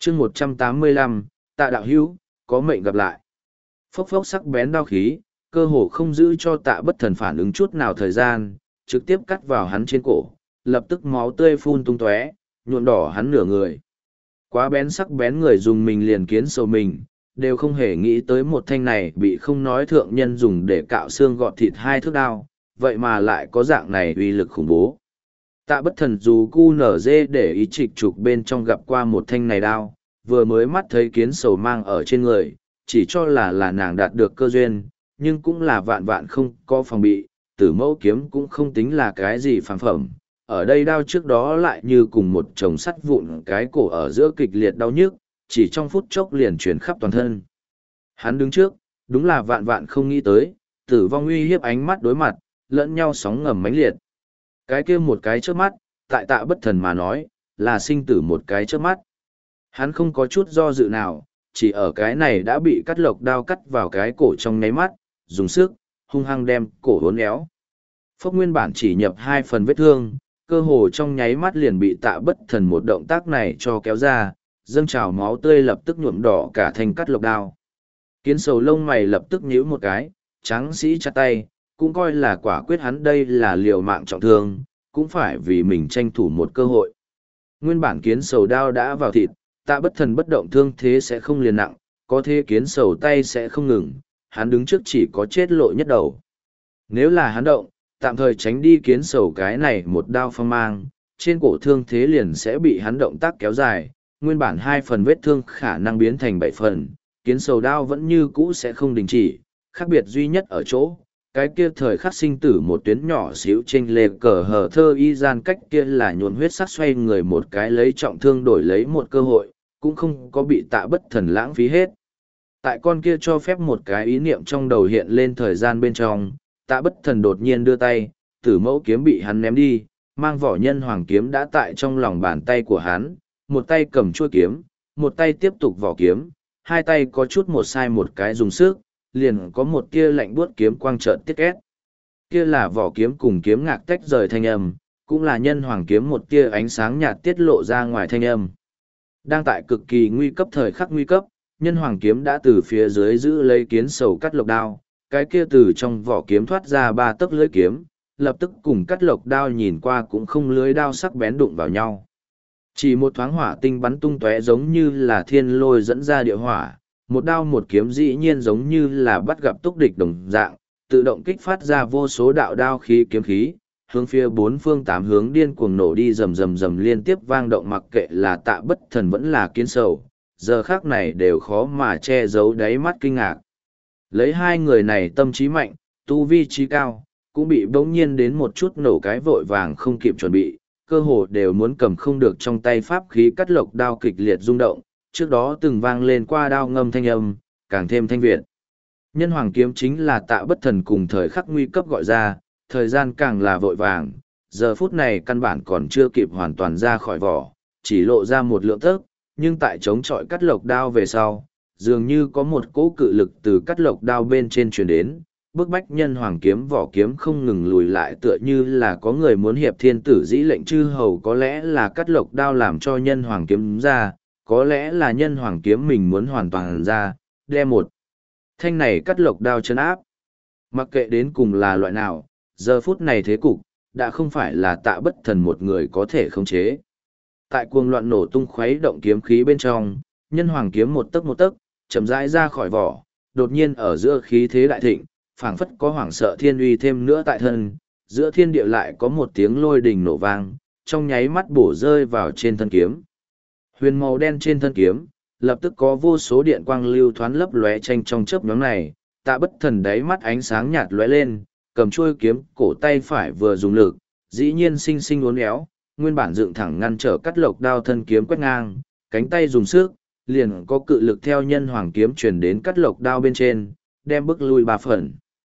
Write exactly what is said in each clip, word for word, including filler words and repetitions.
chương một trăm tám mươi lăm, tạ đạo hữu, có mệnh gặp lại. Phốc phốc sắc bén đao khí, cơ hồ không giữ cho tạ bất thần phản ứng chút nào thời gian, trực tiếp cắt vào hắn trên cổ, lập tức máu tươi phun tung tóe, nhuộm đỏ hắn nửa người. Quá bén sắc bén người dùng mình liền kiến sầu mình, đều không hề nghĩ tới một thanh này bị không nói thượng nhân dùng để cạo xương gọt thịt hai thước đao, vậy mà lại có dạng này uy lực khủng bố. Tạ bất thần dù cu nở dê để ý trịch trục bên trong gặp qua một thanh này đao, vừa mới mắt thấy kiến sầu mang ở trên người, chỉ cho là là nàng đạt được cơ duyên, nhưng cũng là vạn vạn không có phòng bị, tử mẫu kiếm cũng không tính là cái gì phàm phẩm. Ở đây đao trước đó lại như cùng một chồng sắt vụn cái cổ ở giữa kịch liệt đau nhức, chỉ trong phút chốc liền chuyển khắp toàn thân. Hắn đứng trước, đúng là vạn vạn không nghĩ tới, tử vong uy hiếp ánh mắt đối mặt, lẫn nhau sóng ngầm mãnh liệt. Cái kia một cái trước mắt, tại tạ bất thần mà nói, là sinh tử một cái trước mắt. Hắn không có chút do dự nào, chỉ ở cái này đã bị cắt lộc đao cắt vào cái cổ trong nháy mắt, dùng sức, hung hăng đem cổ hốn éo. Phốc nguyên bản chỉ nhập hai phần vết thương, cơ hồ trong nháy mắt liền bị tạ bất thần một động tác này cho kéo ra, dâng trào máu tươi lập tức nhuộm đỏ cả thanh cắt lộc đao. Kiến sầu lông mày lập tức nhíu một cái, tráng sĩ chặt tay, cũng coi là quả quyết hắn đây là liều mạng trọng thương, cũng phải vì mình tranh thủ một cơ hội. Nguyên bản kiến sầu đao đã vào thịt, tạ bất thần bất động thương thế sẽ không liền nặng, có thế kiến sầu tay sẽ không ngừng, hắn đứng trước chỉ có chết lộ nhất đầu. Nếu là hắn động, tạm thời tránh đi kiến sầu cái này một đao phong mang, trên cổ thương thế liền sẽ bị hắn động tác kéo dài, nguyên bản hai phần vết thương khả năng biến thành bảy phần, kiến sầu đao vẫn như cũ sẽ không đình chỉ, khác biệt duy nhất ở chỗ, cái kia thời khắc sinh tử một tuyến nhỏ xíu trên lề cờ hờ thơ y gian cách kia là nhuồn huyết sắc xoay người một cái lấy trọng thương đổi lấy một cơ hội, cũng không có bị tạ bất thần lãng phí hết. Tại con kia cho phép một cái ý niệm trong đầu hiện lên thời gian bên trong, tạ bất thần đột nhiên đưa tay, tử mẫu kiếm bị hắn ném đi, mang vỏ nhân hoàng kiếm đã tại trong lòng bàn tay của hắn, một tay cầm chuôi kiếm, một tay tiếp tục vỏ kiếm, hai tay có chút một sai một cái dùng sức, liền có một tia lạnh buốt kiếm quang trợn tiết két. Kia là vỏ kiếm cùng kiếm ngạc tách rời thanh âm, cũng là nhân hoàng kiếm một tia ánh sáng nhạt tiết lộ ra ngoài thanh âm. Đang tại cực kỳ nguy cấp thời khắc nguy cấp, nhân hoàng kiếm đã từ phía dưới giữ lấy kiến sầu cắt lộc đao, cái kia từ trong vỏ kiếm thoát ra ba tấc lưỡi kiếm, lập tức cùng cắt lộc đao nhìn qua cũng không lưới đao sắc bén đụng vào nhau. Chỉ một thoáng hỏa tinh bắn tung tóe giống như là thiên lôi dẫn ra địa hỏa, một đao một kiếm dĩ nhiên giống như là bắt gặp túc địch đồng dạng, tự động kích phát ra vô số đạo đao khí kiếm khí, hướng phía bốn phương tám hướng điên cuồng nổ đi rầm rầm rầm liên tiếp vang động, mặc kệ là tạ bất thần vẫn là kiến sầu, giờ khác này đều khó mà che giấu đáy mắt kinh ngạc. Lấy hai người này tâm trí mạnh, tu vi trí cao, cũng bị bỗng nhiên đến một chút nổ cái vội vàng không kịp chuẩn bị, cơ hồ đều muốn cầm không được trong tay pháp khí cắt lộc đao kịch liệt rung động, trước đó từng vang lên qua đao ngâm thanh âm, càng thêm thanh việt. Nhân hoàng kiếm chính là tạ bất thần cùng thời khắc nguy cấp gọi ra, thời gian càng là vội vàng, giờ phút này căn bản còn chưa kịp hoàn toàn ra khỏi vỏ, chỉ lộ ra một lượng tấc, nhưng tại chống chọi cắt lộc đao về sau, dường như có một cỗ cự lực từ cắt lộc đao bên trên truyền đến, bức bách nhân hoàng kiếm vỏ kiếm không ngừng lùi lại, tựa như là có người muốn hiệp thiên tử dĩ lệnh chư hầu, có lẽ là cắt lộc đao làm cho nhân hoàng kiếm ra, có lẽ là nhân hoàng kiếm mình muốn hoàn toàn ra, đem một thanh này cắt lộc đao chân áp. Mặc kệ đến cùng là loại nào, giờ phút này thế cục, đã không phải là tạ bất thần một người có thể khống chế. Tại cuồng loạn nổ tung khuấy động kiếm khí bên trong, nhân hoàng kiếm một tấc một tấc, chậm rãi ra khỏi vỏ, đột nhiên ở giữa khí thế đại thịnh, phảng phất có hoảng sợ thiên uy thêm nữa tại thân, giữa thiên địa lại có một tiếng lôi đình nổ vang, trong nháy mắt bổ rơi vào trên thân kiếm. Huyền màu đen trên thân kiếm, lập tức có vô số điện quang lưu thoáng lấp lóe tranh trong chớp nhoáng này, tạ bất thần đáy mắt ánh sáng nhạt lóe lên, cầm chuôi kiếm, cổ tay phải vừa dùng lực, dĩ nhiên sinh sinh uốn éo, nguyên bản dựng thẳng ngăn trở cắt lộc đao thân kiếm quét ngang, cánh tay dùng sức, liền có cự lực theo nhân hoàng kiếm truyền đến cắt lộc đao bên trên, đem bức lui ba phần.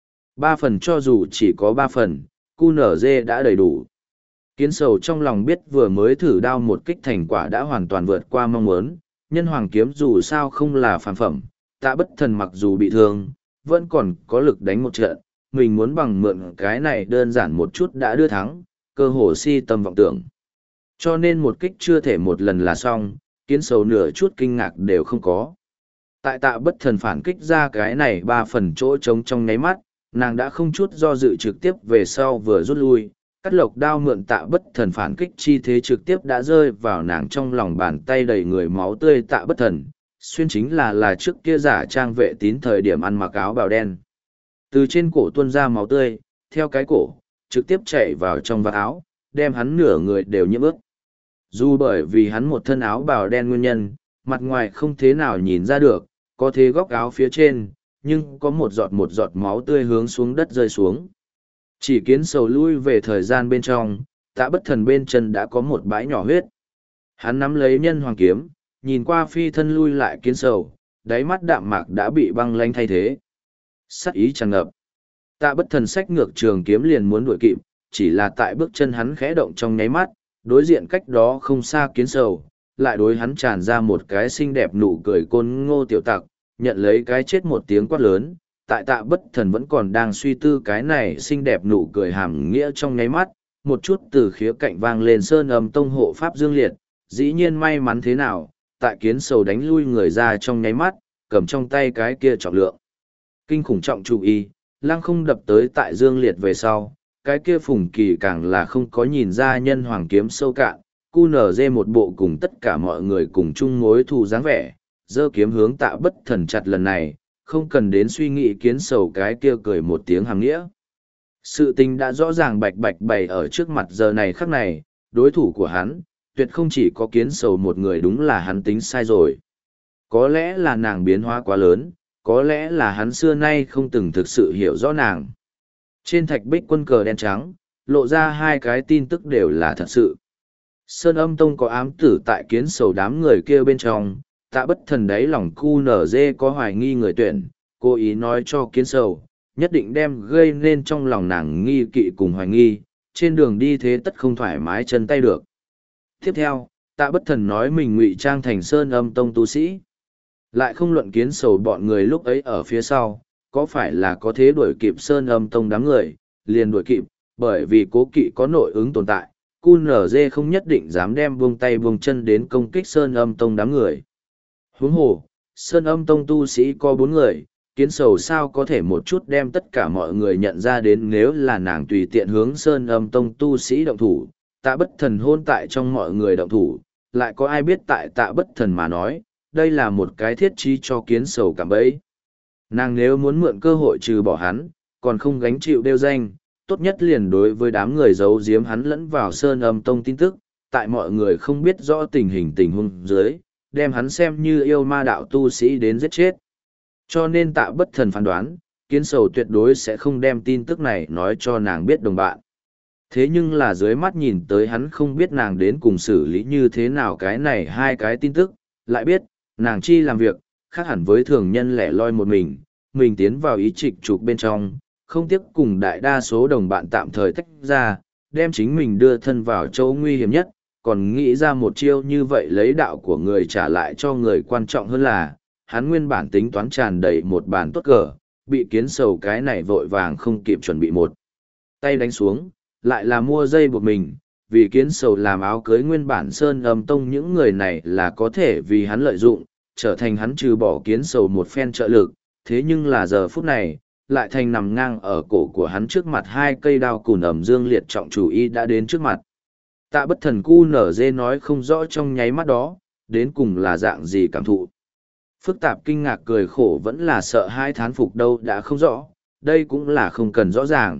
Ba phần cho dù chỉ có ba phần, cu nở dê đã đầy đủ. Kiến sầu trong lòng biết vừa mới thử đao một kích thành quả đã hoàn toàn vượt qua mong muốn, nhân hoàng kiếm dù sao không là phản phẩm, tạ bất thần mặc dù bị thương, vẫn còn có lực đánh một trận, mình muốn bằng mượn cái này đơn giản một chút đã đưa thắng, cơ hồ si tâm vọng tưởng. Cho nên một kích chưa thể một lần là xong, Kiến sầu nửa chút kinh ngạc đều không có. Tại tạ bất thần phản kích ra cái này ba phần chỗ trống trong nháy mắt, nàng đã không chút do dự trực tiếp về sau vừa rút lui, cắt lộc đao mượn tạ bất thần phản kích chi thế trực tiếp đã rơi vào nàng trong lòng bàn tay đầy người máu tươi tạ bất thần, xuyên chính là là trước kia giả trang vệ tín thời điểm ăn mặc áo bào đen. Từ trên cổ tuôn ra máu tươi, theo cái cổ, trực tiếp chạy vào trong vạt áo, đem hắn nửa người đều nhiễm ướt. Dù bởi vì hắn một thân áo bào đen nguyên nhân, mặt ngoài không thế nào nhìn ra được, có thế góc áo phía trên, nhưng có một giọt một giọt máu tươi hướng xuống đất rơi xuống. Chỉ kiến sầu lui về thời gian bên trong, tạ bất thần bên chân đã có một bãi nhỏ huyết. Hắn nắm lấy nhân hoàng kiếm, nhìn qua phi thân lui lại kiến sầu, đáy mắt đạm mạc đã bị băng lanh thay thế. Sắc ý tràn ngập. Tạ bất thần xách ngược trường kiếm liền muốn đuổi kịp, chỉ là tại bước chân hắn khẽ động trong nháy mắt, đối diện cách đó không xa kiến sầu, lại đối hắn tràn ra một cái xinh đẹp nụ cười côn ngô tiểu tặc, nhận lấy cái chết một tiếng quát lớn. Tại tạ bất thần vẫn còn đang suy tư cái này xinh đẹp nụ cười hàm nghĩa trong nháy mắt, một chút từ khía cạnh vang lên sơn âm tông hộ pháp dương liệt, dĩ nhiên may mắn thế nào, tại kiến sầu đánh lui người ra trong nháy mắt, cầm trong tay cái kia trọng lượng. Kinh khủng trọng trụ y, lăng không đập tới tại dương liệt về sau, cái kia phùng kỳ càng là không có nhìn ra nhân hoàng kiếm sâu cạn, cu nở dê một bộ cùng tất cả mọi người cùng chung mối thù dáng vẻ, giơ kiếm hướng tạ bất thần chặt lần này, không cần đến suy nghĩ kiến sầu cái kia cười một tiếng hàm nghĩa. Sự tình đã rõ ràng bạch bạch bày ở trước mặt giờ này khắc này, đối thủ của hắn, tuyệt không chỉ có kiến sầu một người, đúng là hắn tính sai rồi. Có lẽ là nàng biến hóa quá lớn, có lẽ là hắn xưa nay không từng thực sự hiểu rõ nàng. Trên thạch bích quân cờ đen trắng, lộ ra hai cái tin tức đều là thật sự. Sơn âm tông có ám tử tại kiến sầu đám người kia bên trong, tạ bất thần đáy lòng cu nở dê có hoài nghi người tuyển, cố ý nói cho kiến sầu, nhất định đem gây nên trong lòng nàng nghi kỵ cùng hoài nghi, trên đường đi thế tất không thoải mái chân tay được. Tiếp theo, tạ bất thần nói mình ngụy trang thành sơn âm tông tu sĩ. Lại không luận kiến sầu bọn người lúc ấy ở phía sau, có phải là có thế đuổi kịp sơn âm tông đám người, liền đuổi kịp, bởi vì cố kỵ có nội ứng tồn tại, cu nở dê không nhất định dám đem buông tay buông chân đến công kích sơn âm tông đám người. Huống hồ, sơn âm tông tu sĩ có bốn người, kiến sầu sao có thể một chút đem tất cả mọi người nhận ra đến, nếu là nàng tùy tiện hướng sơn âm tông tu sĩ động thủ, tạ bất thần hôn tại trong mọi người động thủ, lại có ai biết tại tạ bất thần mà nói, đây là một cái thiết trí cho kiến sầu cảm bẫy. Nàng nếu muốn mượn cơ hội trừ bỏ hắn, còn không gánh chịu đeo danh, tốt nhất liền đối với đám người giấu giếm hắn lẫn vào sơn âm tông tin tức, tại mọi người không biết rõ tình hình tình huống dưới, đem hắn xem như yêu ma đạo tu sĩ đến giết chết. Cho nên tạ bất thần phán đoán, kiến sầu tuyệt đối sẽ không đem tin tức này nói cho nàng biết đồng bạn. Thế nhưng là dưới mắt nhìn tới hắn không biết nàng đến cùng xử lý như thế nào cái này hai cái tin tức, lại biết, nàng chi làm việc, khác hẳn với thường nhân lẻ loi một mình, mình tiến vào ý trịch trục bên trong, không tiếc cùng đại đa số đồng bạn tạm thời tách ra, đem chính mình đưa thân vào chỗ nguy hiểm nhất, còn nghĩ ra một chiêu như vậy lấy đạo của người trả lại cho người, quan trọng hơn là, hắn nguyên bản tính toán tràn đầy một bàn tốt cờ, bị kiến sầu cái này vội vàng không kịp chuẩn bị một tay đánh xuống, lại là mua dây buộc mình, vì kiến sầu làm áo cưới nguyên bản sơn âm tông những người này là có thể vì hắn lợi dụng, trở thành hắn trừ bỏ kiến sầu một phen trợ lực, thế nhưng là giờ phút này, lại thành nằm ngang ở cổ của hắn trước mặt hai cây đao cùn ẩm dương liệt trọng chủ y đã đến trước mặt. Tạ bất thần cu nở dê nói không rõ trong nháy mắt đó, đến cùng là dạng gì cảm thụ. Phức tạp kinh ngạc cười khổ vẫn là sợ hai thán phục đâu đã không rõ, đây cũng là không cần rõ ràng.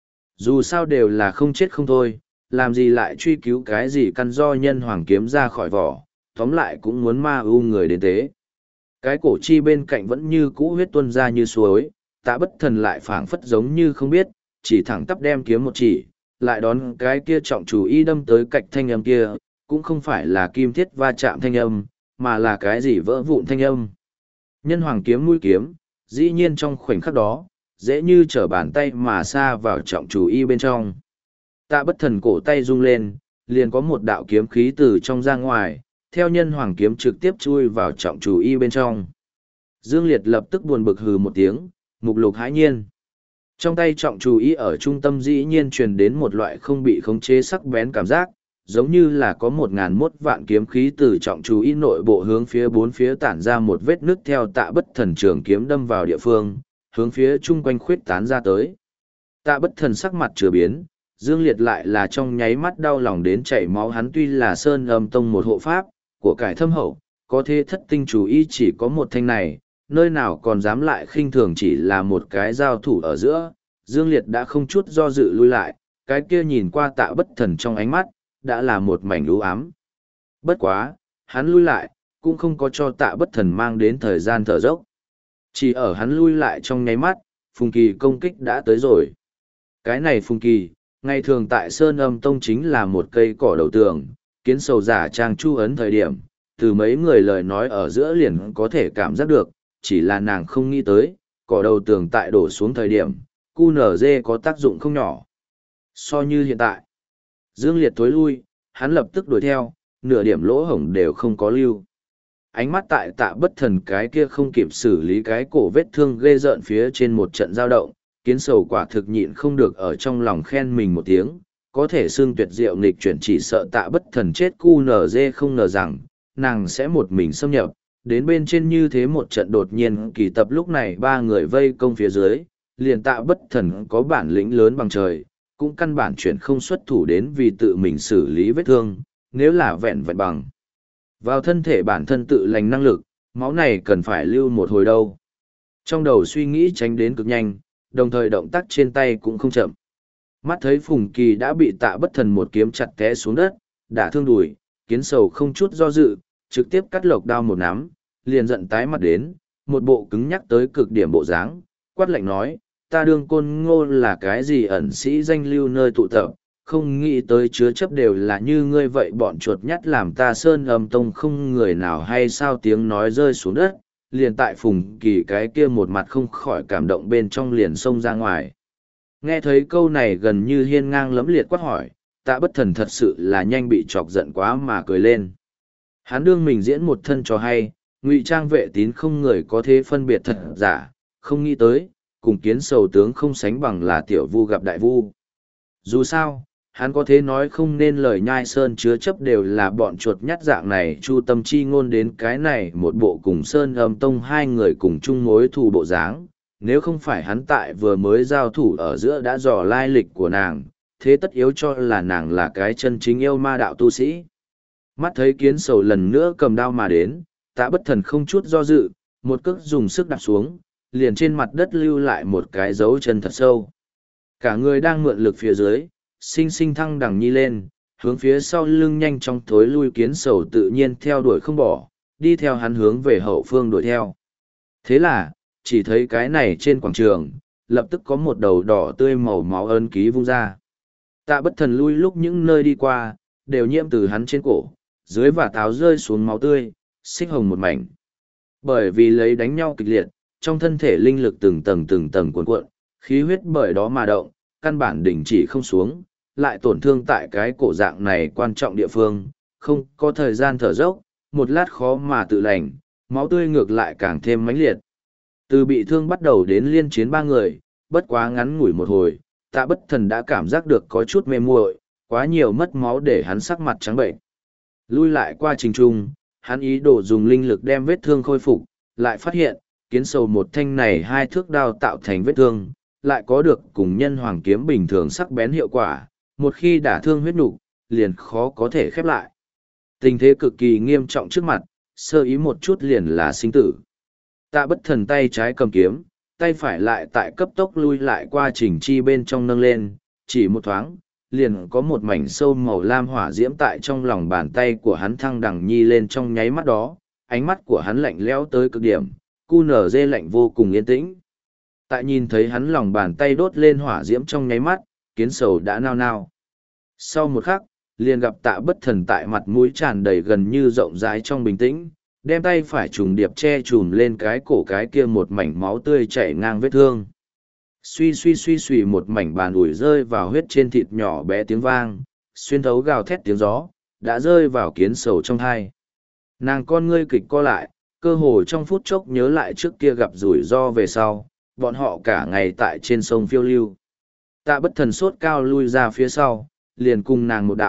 Dù sao đều là không chết không thôi, làm gì lại truy cứu cái gì căn do nhân hoàng kiếm ra khỏi vỏ, tóm lại cũng muốn ma ưu người đến tế. Cái cổ chi bên cạnh vẫn như cũ huyết tuôn ra như suối, tạ bất thần lại phảng phất giống như không biết, chỉ thẳng tắp đem kiếm một chỉ, lại đón cái kia trọng chủ y đâm tới cạnh thanh âm kia, cũng không phải là kim thiết va chạm thanh âm, mà là cái gì vỡ vụn thanh âm. Nhân hoàng kiếm mũi kiếm, dĩ nhiên trong khoảnh khắc đó, dễ như trở bàn tay mà xa vào trọng chủ y bên trong. Tạ bất thần cổ tay rung lên, liền có một đạo kiếm khí từ trong ra ngoài, theo nhân hoàng kiếm trực tiếp chui vào trọng chủ y bên trong. Dương Liệt lập tức buồn bực hừ một tiếng, mục lục hãi nhiên. Trong tay trọng chủ y ở trung tâm dĩ nhiên truyền đến một loại không bị khống chế sắc bén cảm giác, giống như là có một ngàn mốt vạn kiếm khí từ trọng chú ý nội bộ hướng phía bốn phía tản ra một vết nứt theo Tạ Bất Thần trường kiếm đâm vào địa phương, hướng phía chung quanh khuyết tán ra tới. Tạ Bất Thần sắc mặt chửa biến, Dương Liệt lại là trong nháy mắt đau lòng đến chảy máu. Hắn tuy là Sơn Âm Tông một hộ pháp, của cải thâm hậu, có thế thất tinh chú ý chỉ có một thanh này, nơi nào còn dám lại khinh thường chỉ là một cái giao thủ ở giữa. Dương Liệt đã không chút do dự lui lại, cái kia nhìn qua Tạ Bất Thần trong ánh mắt, đã là một mảnh u ám. Bất quá, hắn lui lại, cũng không có cho Tạ Bất Thần mang đến thời gian thở dốc. Chỉ ở hắn lui lại trong nháy mắt, Phùng Kỳ công kích đã tới rồi. Cái này Phùng Kỳ, ngày thường tại Sơn Âm Tông chính là một cây cỏ đầu tường, kiến sầu giả trang chu ấn thời điểm, từ mấy người lời nói ở giữa liền có thể cảm giác được, chỉ là nàng không nghĩ tới, cỏ đầu tường tại đổ xuống thời điểm, cu nở dê có tác dụng không nhỏ. So như hiện tại, Dương Liệt tối lui, hắn lập tức đuổi theo, nửa điểm lỗ hổng đều không có lưu. Ánh mắt tại Tạ Bất Thần cái kia không kịp xử lý cái cổ vết thương ghê rợn phía trên một trận giao động, kiến sầu quả thực nhịn không được ở trong lòng khen mình một tiếng, có thể xương tuyệt diệu nghịch chuyển chỉ sợ Tạ Bất Thần chết cu nở dê không ngờ rằng, nàng sẽ một mình xâm nhập, đến bên trên như thế một trận đột nhiên kỳ tập lúc này ba người vây công phía dưới, liền Tạ Bất Thần có bản lĩnh lớn bằng trời, cũng căn bản chuyển không xuất thủ đến vì tự mình xử lý vết thương, nếu là vẹn vẹn bằng. Vào thân thể bản thân tự lành năng lực, máu này cần phải lưu một hồi đâu. Trong đầu suy nghĩ tránh đến cực nhanh, đồng thời động tác trên tay cũng không chậm. Mắt thấy Phùng Kỳ đã bị Tạ Bất Thần một kiếm chặt té xuống đất, đã thương đùi, kiến sầu không chút do dự, trực tiếp cắt lộc đao một nắm, liền giận tái mặt đến, một bộ cứng nhắc tới cực điểm bộ dáng, quát lạnh nói, ta đương Côn Ngô là cái gì ẩn sĩ danh lưu nơi tụ tập, không nghĩ tới chứa chấp đều là như ngươi vậy bọn chuột nhắt làm ta Sơn Âm Tông không người nào hay sao. Tiếng nói rơi xuống đất, liền tại Phùng Kỳ cái kia một mặt không khỏi cảm động bên trong liền xông ra ngoài. Nghe thấy câu này gần như hiên ngang lẫm liệt quát hỏi, Tạ Bất Thần thật sự là nhanh bị chọc giận quá mà cười lên. Hắn đương mình diễn một thân trò hay, ngụy trang vệ tín không người có thể phân biệt thật giả, không nghĩ tới, cùng kiến sầu tướng không sánh bằng là tiểu vu gặp đại vu. Dù sao, hắn có thể nói không nên lời nhai sơn chứa chấp đều là bọn chuột nhắt dạng này chu tâm chi ngôn đến cái này một bộ cùng Sơn Âm Tông hai người cùng chung mối thù bộ dáng. Nếu không phải hắn tại vừa mới giao thủ ở giữa đã dò lai lịch của nàng, thế tất yếu cho là nàng là cái chân chính yêu ma đạo tu sĩ. Mắt thấy kiến sầu lần nữa cầm đao mà đến, Tạ Bất Thần không chút do dự, một cước dùng sức đạp xuống, liền trên mặt đất lưu lại một cái dấu chân thật sâu. Cả người đang mượn lực phía dưới, sinh sinh thăng đằng nhi lên, hướng phía sau lưng nhanh chóng thối lui kiến sầu tự nhiên theo đuổi không bỏ, đi theo hắn hướng về hậu phương đuổi theo. Thế là, chỉ thấy cái này trên quảng trường, lập tức có một đầu đỏ tươi màu máu ấn ký vung ra. Tạ Bất Thần lui lúc những nơi đi qua, đều nhiễm từ hắn trên cổ, dưới và táo rơi xuống máu tươi, xích hồng một mảnh. Bởi vì lấy đánh nhau kịch liệt, trong thân thể linh lực từng tầng từng tầng cuộn cuộn, khí huyết bởi đó mà động, căn bản đỉnh chỉ không xuống, lại tổn thương tại cái cổ dạng này quan trọng địa phương, không có thời gian thở dốc, một lát khó mà tự lành, máu tươi ngược lại càng thêm mãnh liệt. Từ bị thương bắt đầu đến liên chiến ba người, bất quá ngắn ngủi một hồi, Tạ Bất Thần đã cảm giác được có chút mê muội, quá nhiều mất máu để hắn sắc mặt trắng bệnh. Lui lại qua trình trung, hắn ý đồ dùng linh lực đem vết thương khôi phục, lại phát hiện, kiến sầu một thanh này hai thước đao tạo thành vết thương, lại có được cùng nhân hoàng kiếm bình thường sắc bén hiệu quả, một khi đả thương huyết nục, liền khó có thể khép lại. Tình thế cực kỳ nghiêm trọng trước mặt, sơ ý một chút liền là sinh tử. Tạ Bất Thần tay trái cầm kiếm, tay phải lại tại cấp tốc lui lại qua trình chi bên trong nâng lên, chỉ một thoáng, liền có một mảnh sâu màu lam hỏa diễm tại trong lòng bàn tay của hắn thăng đằng nhi lên trong nháy mắt đó, ánh mắt của hắn lạnh lẽo tới cực điểm, cu nở dê lạnh vô cùng yên tĩnh. Tại nhìn thấy hắn lòng bàn tay đốt lên hỏa diễm trong nháy mắt, kiến sầu đã nao nao. Sau một khắc, liền gặp Tạ Bất Thần tại mặt mũi tràn đầy gần như rộng rãi trong bình tĩnh, đem tay phải trùng điệp che chùm lên cái cổ cái kia một mảnh máu tươi chảy ngang vết thương. Suy suy suy suy một mảnh bàn ủi rơi vào huyết trên thịt nhỏ bé tiếng vang, xuyên thấu gào thét tiếng gió, đã rơi vào kiến sầu trong thai. Nàng con ngươi kịch co lại, cơ hồ trong phút chốc nhớ lại trước kia gặp rủi ro về sau, bọn họ cả ngày tại trên sông phiêu lưu. Tạ Bất Thần sốt cao lui ra phía sau, liền cùng nàng một đạo,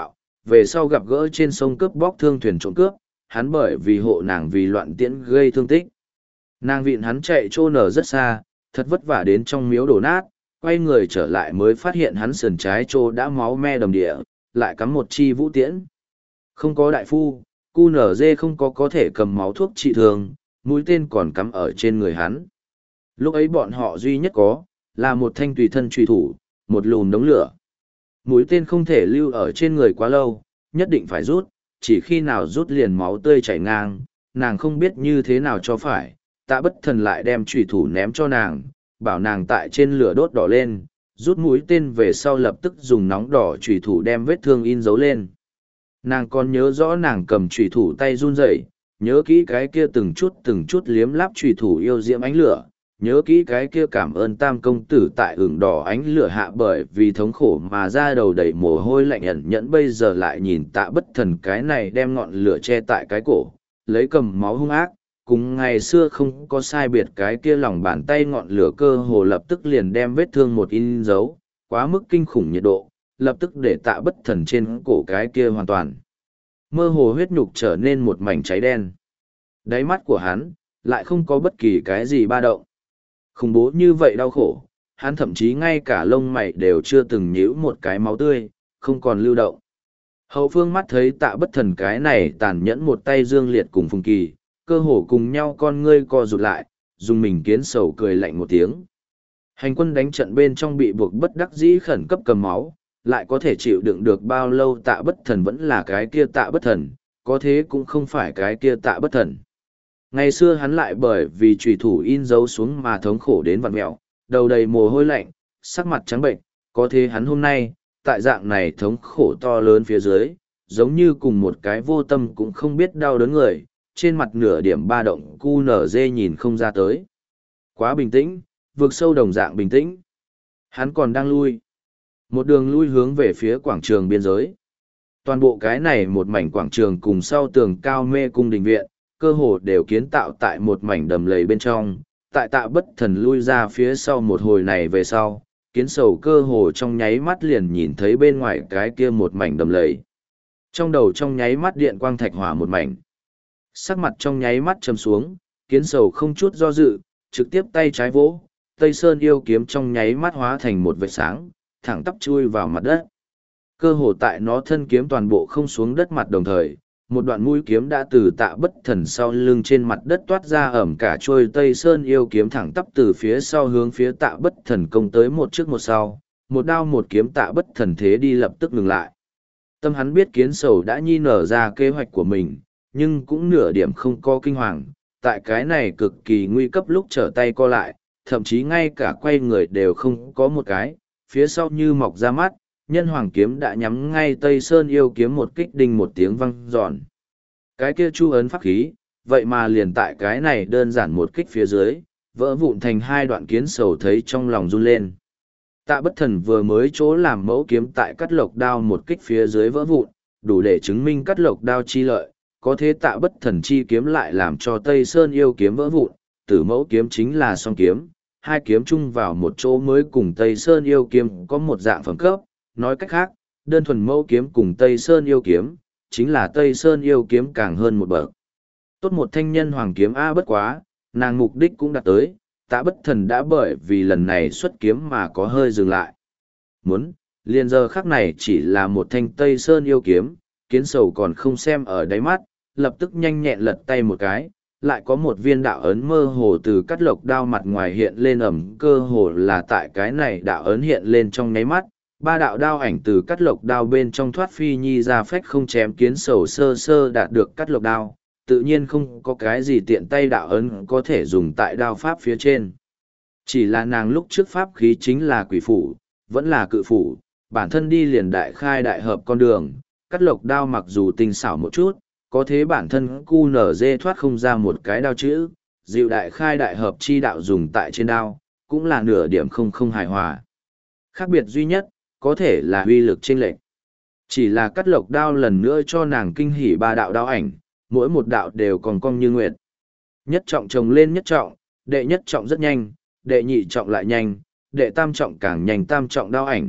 về sau gặp gỡ trên sông cướp bóc thương thuyền trộm cướp, hắn bởi vì hộ nàng vì loạn tiễn gây thương tích. Nàng vịn hắn chạy trô nở rất xa, thật vất vả đến trong miếu đổ nát, quay người trở lại mới phát hiện hắn sườn trái trô đã máu me đầm địa, lại cắm một chi vũ tiễn. Không có đại phu, cu nở dê không có có thể cầm máu thuốc trị thương, mũi tên còn cắm ở trên người hắn. Lúc ấy bọn họ duy nhất có, là một thanh tùy thân truy thủ, một lùm đống lửa. Mũi tên không thể lưu ở trên người quá lâu, nhất định phải rút, chỉ khi nào rút liền máu tươi chảy ngang, nàng không biết như thế nào cho phải, Tạ Bất Thần lại đem truy thủ ném cho nàng, bảo nàng tại trên lửa đốt đỏ lên, rút mũi tên về sau lập tức dùng nóng đỏ truy thủ đem vết thương in dấu lên. Nàng còn nhớ rõ nàng cầm truy thủ tay run rẩy, nhớ kỹ cái kia từng chút từng chút liếm láp truy thủ yêu diễm ánh lửa, nhớ kỹ cái kia cảm ơn tam công tử tại ửng đỏ ánh lửa hạ bởi vì thống khổ mà ra đầu đầy mồ hôi lạnh ẩn nhẫn, bây giờ lại nhìn Tạ Bất Thần cái này đem ngọn lửa che tại cái cổ, lấy cầm máu hung ác, cùng ngày xưa không có sai biệt, cái kia lòng bàn tay ngọn lửa cơ hồ lập tức liền đem vết thương một in dấu, quá mức kinh khủng nhiệt độ, lập tức để Tạ Bất Thần trên cổ cái kia hoàn toàn mơ hồ huyết nhục trở nên một mảnh cháy đen. Đáy mắt của hắn lại không có bất kỳ cái gì ba động. Khủng bố như vậy đau khổ, hắn thậm chí ngay cả lông mày đều chưa từng nhíu một cái máu tươi, không còn lưu động. Hậu phương mắt thấy Tạ Bất Thần cái này tàn nhẫn một tay Dương Liệt cùng Phùng Kỳ, cơ hồ cùng nhau con ngươi co rụt lại, dùng mình kiến sầu cười lạnh một tiếng. Hành quân đánh trận bên trong bị buộc bất đắc dĩ khẩn cấp cầm máu, lại có thể chịu đựng được bao lâu Tạ Bất Thần vẫn là cái kia Tạ Bất Thần, có thế cũng không phải cái kia Tạ Bất Thần. Ngày xưa hắn lại bởi vì trùy thủ in dấu xuống mà thống khổ đến vặn mẹo, đầu đầy mồ hôi lạnh, sắc mặt trắng bệnh, có thế hắn hôm nay, tại dạng này thống khổ to lớn phía dưới, giống như cùng một cái vô tâm cũng không biết đau đớn người, trên mặt nửa điểm ba động cu nở dê nhìn không ra tới. Quá bình tĩnh, vượt sâu đồng dạng bình tĩnh. Hắn còn đang lui. Một đường lui hướng về phía quảng trường biên giới. Toàn bộ cái này một mảnh quảng trường cùng sau tường cao mê cung đình viện, cơ hồ đều kiến tạo tại một mảnh đầm lầy bên trong. Tại Tạ Bất Thần lui ra phía sau một hồi này về sau, kiến sầu cơ hồ trong nháy mắt liền nhìn thấy bên ngoài cái kia một mảnh đầm lầy. Trong đầu trong nháy mắt điện quang thạch hỏa một mảnh. Sắc mặt trong nháy mắt trầm xuống, kiến sầu không chút do dự, trực tiếp tay trái vỗ, Tây Sơn yêu kiếm trong nháy mắt hóa thành một vệt sáng, thẳng tắp chui vào mặt đất. Cơ hồ tại nó thân kiếm toàn bộ không xuống đất mặt đồng thời, một đoạn mũi kiếm đã từ Tạ Bất Thần sau lưng trên mặt đất toát ra, ẩm cả trôi Tây Sơn yêu kiếm thẳng tắp từ phía sau hướng phía Tạ Bất Thần công tới một trước một sau, một đao một kiếm Tạ Bất Thần thế đi lập tức ngừng lại. Tâm hắn biết kiến sầu đã nhi nở ra kế hoạch của mình, nhưng cũng nửa điểm không có kinh hoàng, tại cái này cực kỳ nguy cấp lúc trở tay co lại, thậm chí ngay cả quay người đều không có một cái, phía sau như mọc ra mắt, nhân hoàng kiếm đã nhắm ngay Tây Sơn yêu kiếm một kích đinh một tiếng vang giòn. Cái kia chu ấn pháp khí, vậy mà liền tại cái này đơn giản một kích phía dưới, vỡ vụn thành hai đoạn, kiến sầu thấy trong lòng run lên. Tạ Bất Thần vừa mới chỗ làm mẫu kiếm tại cắt lộc đao một kích phía dưới vỡ vụn, đủ để chứng minh cắt lộc đao chi lợi, có thế Tạ Bất Thần chi kiếm lại làm cho Tây Sơn yêu kiếm vỡ vụn, tử mẫu kiếm chính là song kiếm, hai kiếm chung vào một chỗ mới cùng Tây Sơn yêu kiếm có một dạng phẩm cấp, nói cách khác, đơn thuần mẫu kiếm cùng Tây Sơn yêu kiếm, chính là Tây Sơn yêu kiếm càng hơn một bậc. Tốt một thanh nhân hoàng kiếm A, bất quá, nàng mục đích cũng đạt tới, Tạ Bất Thần đã bởi vì lần này xuất kiếm mà có hơi dừng lại. Muốn, liền giờ khắc này chỉ là một thanh Tây Sơn yêu kiếm, kiến sầu còn không xem ở đáy mắt, lập tức nhanh nhẹn lật tay một cái, lại có một viên đạo ấn mơ hồ từ cắt lộc đao mặt ngoài hiện lên, ẩm cơ hồ là tại cái này đạo ấn hiện lên trong nháy mắt, ba đạo đao ảnh từ cắt lộc đao bên trong thoát phi nhi ra, phách không chém, kiến sầu sơ sơ đạt được cắt lộc đao, tự nhiên không có cái gì tiện tay đạo ấn có thể dùng tại đao pháp phía trên. Chỉ là nàng lúc trước pháp khí chính là quỷ phủ, vẫn là cự phủ, bản thân đi liền đại khai đại hợp con đường, cắt lộc đao mặc dù tinh xảo một chút, có thế bản thân cu nở dê thoát không ra một cái đao chữ, dịu đại khai đại hợp chi đạo dùng tại trên đao, cũng là nửa điểm không không hài hòa. Khác biệt duy nhất, có thể là uy lực chênh lệch. Chỉ là cắt lộc đao lần nữa cho nàng kinh hỉ ba đạo đao ảnh, mỗi một đạo đều còn cong như nguyệt. Nhất trọng chồng lên nhất trọng, đệ nhất trọng rất nhanh, đệ nhị trọng lại nhanh, đệ tam trọng càng nhanh, tam trọng đao ảnh,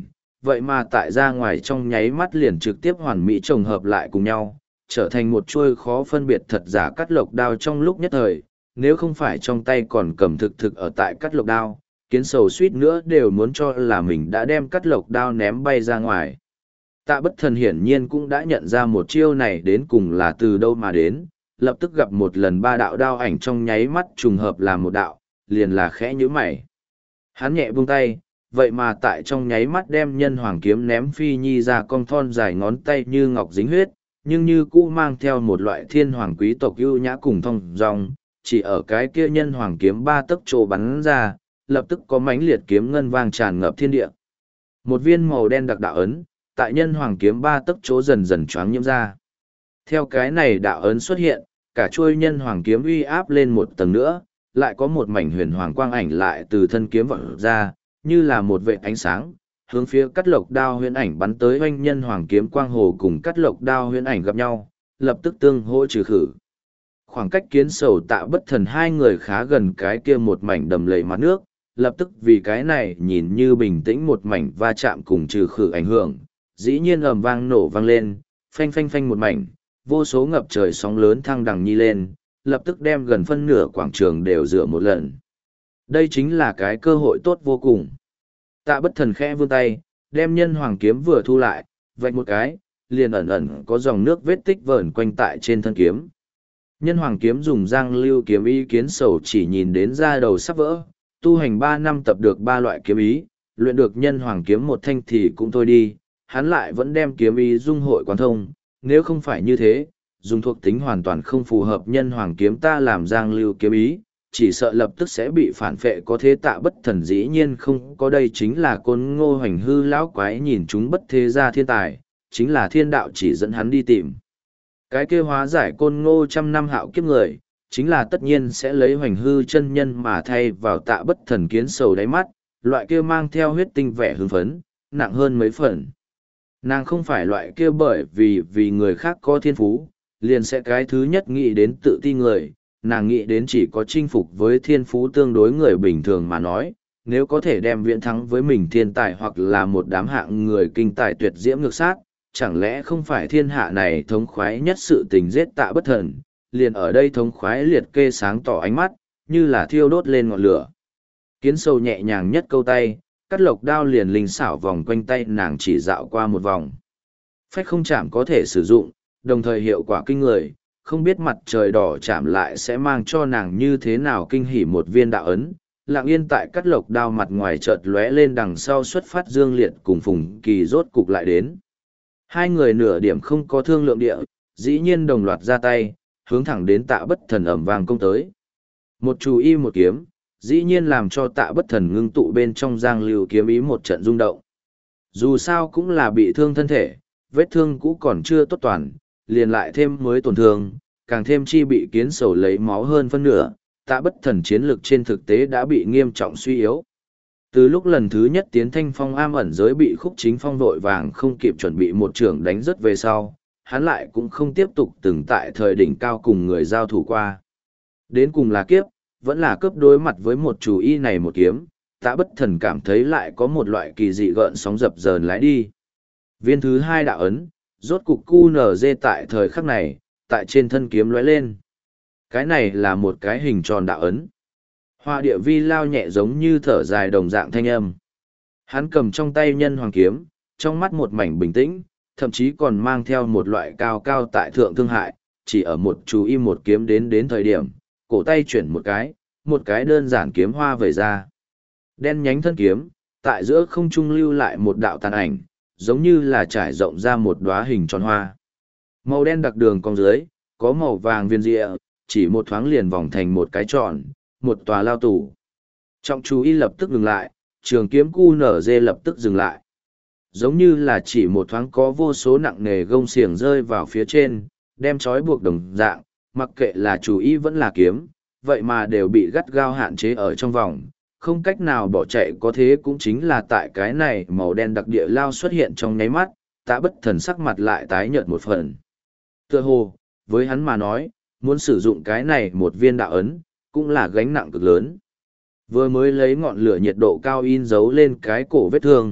vậy mà tại ra ngoài trong nháy mắt liền trực tiếp hoàn mỹ chồng hợp lại cùng nhau, trở thành một chuôi khó phân biệt thật giả cắt lộc đao trong lúc nhất thời, nếu không phải trong tay còn cầm thực thực ở tại cắt lộc đao, kiến sầu suýt nữa đều muốn cho là mình đã đem cắt lộc đao ném bay ra ngoài. Tạ Bất Thần hiển nhiên cũng đã nhận ra một chiêu này đến cùng là từ đâu mà đến, lập tức gặp một lần ba đạo đao ảnh trong nháy mắt trùng hợp làm một đạo, liền là khẽ nhíu mày. Hắn nhẹ buông tay, vậy mà tại trong nháy mắt đem nhân hoàng kiếm ném phi nhi ra cong thon dài ngón tay như ngọc dính huyết, nhưng như cũ mang theo một loại thiên hoàng quý tộc ưu nhã cùng thong dong, chỉ ở cái kia nhân hoàng kiếm ba tấc trồ bắn ra, lập tức có mãnh liệt kiếm ngân vang tràn ngập thiên địa. Một viên màu đen đặc đạo ấn, tại nhân hoàng kiếm ba tấc chỗ dần dần choáng nhiễm ra. Theo cái này đạo ấn xuất hiện, cả chuôi nhân hoàng kiếm uy áp lên một tầng nữa, lại có một mảnh huyền hoàng quang ảnh lại từ thân kiếm vọt ra, như là một vệt ánh sáng, hướng phía cắt lộc đao huyễn ảnh bắn tới oanh nhân hoàng kiếm quang hồ cùng cắt lộc đao huyễn ảnh gặp nhau, lập tức tương hỗ trừ khử. Khoảng cách kiến sầu Tạ Bất Thần hai người khá gần cái kia một mảnh đầm lầy mặt nước, lập tức vì cái này nhìn như bình tĩnh một mảnh va chạm cùng trừ khử ảnh hưởng, dĩ nhiên ầm vang nổ vang lên, phanh phanh phanh một mảnh, vô số ngập trời sóng lớn thăng đằng nhi lên, lập tức đem gần phân nửa quảng trường đều rửa một lần. Đây chính là cái cơ hội tốt vô cùng. Tạ Bất Thần khẽ vươn tay, đem nhân hoàng kiếm vừa thu lại, vạch một cái, liền ẩn ẩn có dòng nước vết tích vờn quanh tại trên thân kiếm. Nhân hoàng kiếm dùng giang lưu kiếm ý kiến sầu chỉ nhìn đến da đầu sắp vỡ, tu hành ba năm tập được ba loại kiếm ý, luyện được nhân hoàng kiếm một thanh thì cũng thôi đi, hắn lại vẫn đem kiếm ý dung hội quán thông, nếu không phải như thế, dùng thuộc tính hoàn toàn không phù hợp nhân hoàng kiếm ta làm giang lưu kiếm ý, chỉ sợ lập tức sẽ bị phản phệ có thế Tạ Bất Thần dĩ nhiên không có đây chính là côn ngô hoành hư lão quái nhìn chúng bất thế gia thiên tài, chính là thiên đạo chỉ dẫn hắn đi tìm. Cái kia hóa giải côn ngô trăm năm hạo kiếp người, chính là tất nhiên sẽ lấy hoành hư chân nhân mà thay vào Tạ Bất Thần kiến sầu đáy mắt, loại kia mang theo huyết tinh vẻ hưng phấn, nặng hơn mấy phần. Nàng không phải loại kia bởi vì vì người khác có thiên phú, liền sẽ cái thứ nhất nghĩ đến tự ti người, nàng nghĩ đến chỉ có chinh phục với thiên phú tương đối người bình thường mà nói, nếu có thể đem viễn thắng với mình thiên tài hoặc là một đám hạng người kinh tài tuyệt diễm ngược sát, chẳng lẽ không phải thiên hạ này thống khoái nhất sự tình giết Tạ Bất Thần, liền ở đây thống khoái liệt kê sáng tỏ ánh mắt, như là thiêu đốt lên ngọn lửa. Kiến sầu nhẹ nhàng nhất câu tay, cắt lộc đao liền linh xảo vòng quanh tay nàng chỉ dạo qua một vòng. Phách không chạm có thể sử dụng, đồng thời hiệu quả kinh người, không biết mặt trời đỏ chạm lại sẽ mang cho nàng như thế nào kinh hỉ một viên đạo ấn. Lặng yên tại cắt lộc đao mặt ngoài chợt lóe lên đằng sau xuất phát Dương Liệt cùng Phùng Kỳ rốt cục lại đến. Hai người nửa điểm không có thương lượng địa, dĩ nhiên đồng loạt ra tay, hướng thẳng đến Tạ Bất Thần ầm vang công tới. Một chú y một kiếm, dĩ nhiên làm cho Tạ Bất Thần ngưng tụ bên trong giang lưu kiếm ý một trận rung động. Dù sao cũng là bị thương thân thể, vết thương cũ còn chưa tốt toàn, liền lại thêm mới tổn thương, càng thêm chi bị kiến sầu lấy máu hơn phân nửa, Tạ Bất Thần chiến lực trên thực tế đã bị nghiêm trọng suy yếu. Từ lúc lần thứ nhất tiến thanh phong am ẩn giới bị khúc chính phong vội vàng không kịp chuẩn bị một trường đánh rất về sau, hắn lại cũng không tiếp tục từng tại thời đỉnh cao cùng người giao thủ qua. Đến cùng là kiếp, vẫn là cướp đối mặt với một chủ y này một kiếm, Tạ Bất Thần cảm thấy lại có một loại kỳ dị gợn sóng dập dờn lái đi. Viên thứ hai đạo ấn, rốt cục cu nở dê tại thời khắc này, tại trên thân kiếm lóe lên. Cái này là một cái hình tròn đạo ấn. Hoa địa vi lao nhẹ giống như thở dài đồng dạng thanh âm. Hắn cầm trong tay nhân hoàng kiếm, trong mắt một mảnh bình tĩnh, thậm chí còn mang theo một loại cao cao tại thượng thương hại, chỉ ở một chú im một kiếm đến đến thời điểm, cổ tay chuyển một cái, một cái đơn giản kiếm hoa vẩy ra. Đen nhánh thân kiếm, tại giữa không trung lưu lại một đạo tàn ảnh, giống như là trải rộng ra một đóa hình tròn hoa. Màu đen đặc đường cong dưới, có màu vàng viên rịa, chỉ một thoáng liền vòng thành một cái tròn, một tòa lao tủ. Trọng chú y lập tức ngừng lại, trường kiếm cu nở dê lập tức dừng lại. Giống như là chỉ một thoáng có vô số nặng nề gông xiềng rơi vào phía trên, đem trói buộc đồng dạng, mặc kệ là chú y vẫn là kiếm, vậy mà đều bị gắt gao hạn chế ở trong vòng, không cách nào bỏ chạy có thế cũng chính là tại cái này màu đen đặc địa lao xuất hiện trong nháy mắt, Tạ Bất Thần sắc mặt lại tái nhợt một phần. Tựa hồ, với hắn mà nói, muốn sử dụng cái này một viên đạo ấn, cũng là gánh nặng cực lớn. Vừa mới lấy ngọn lửa nhiệt độ cao in dấu lên cái cổ vết thương,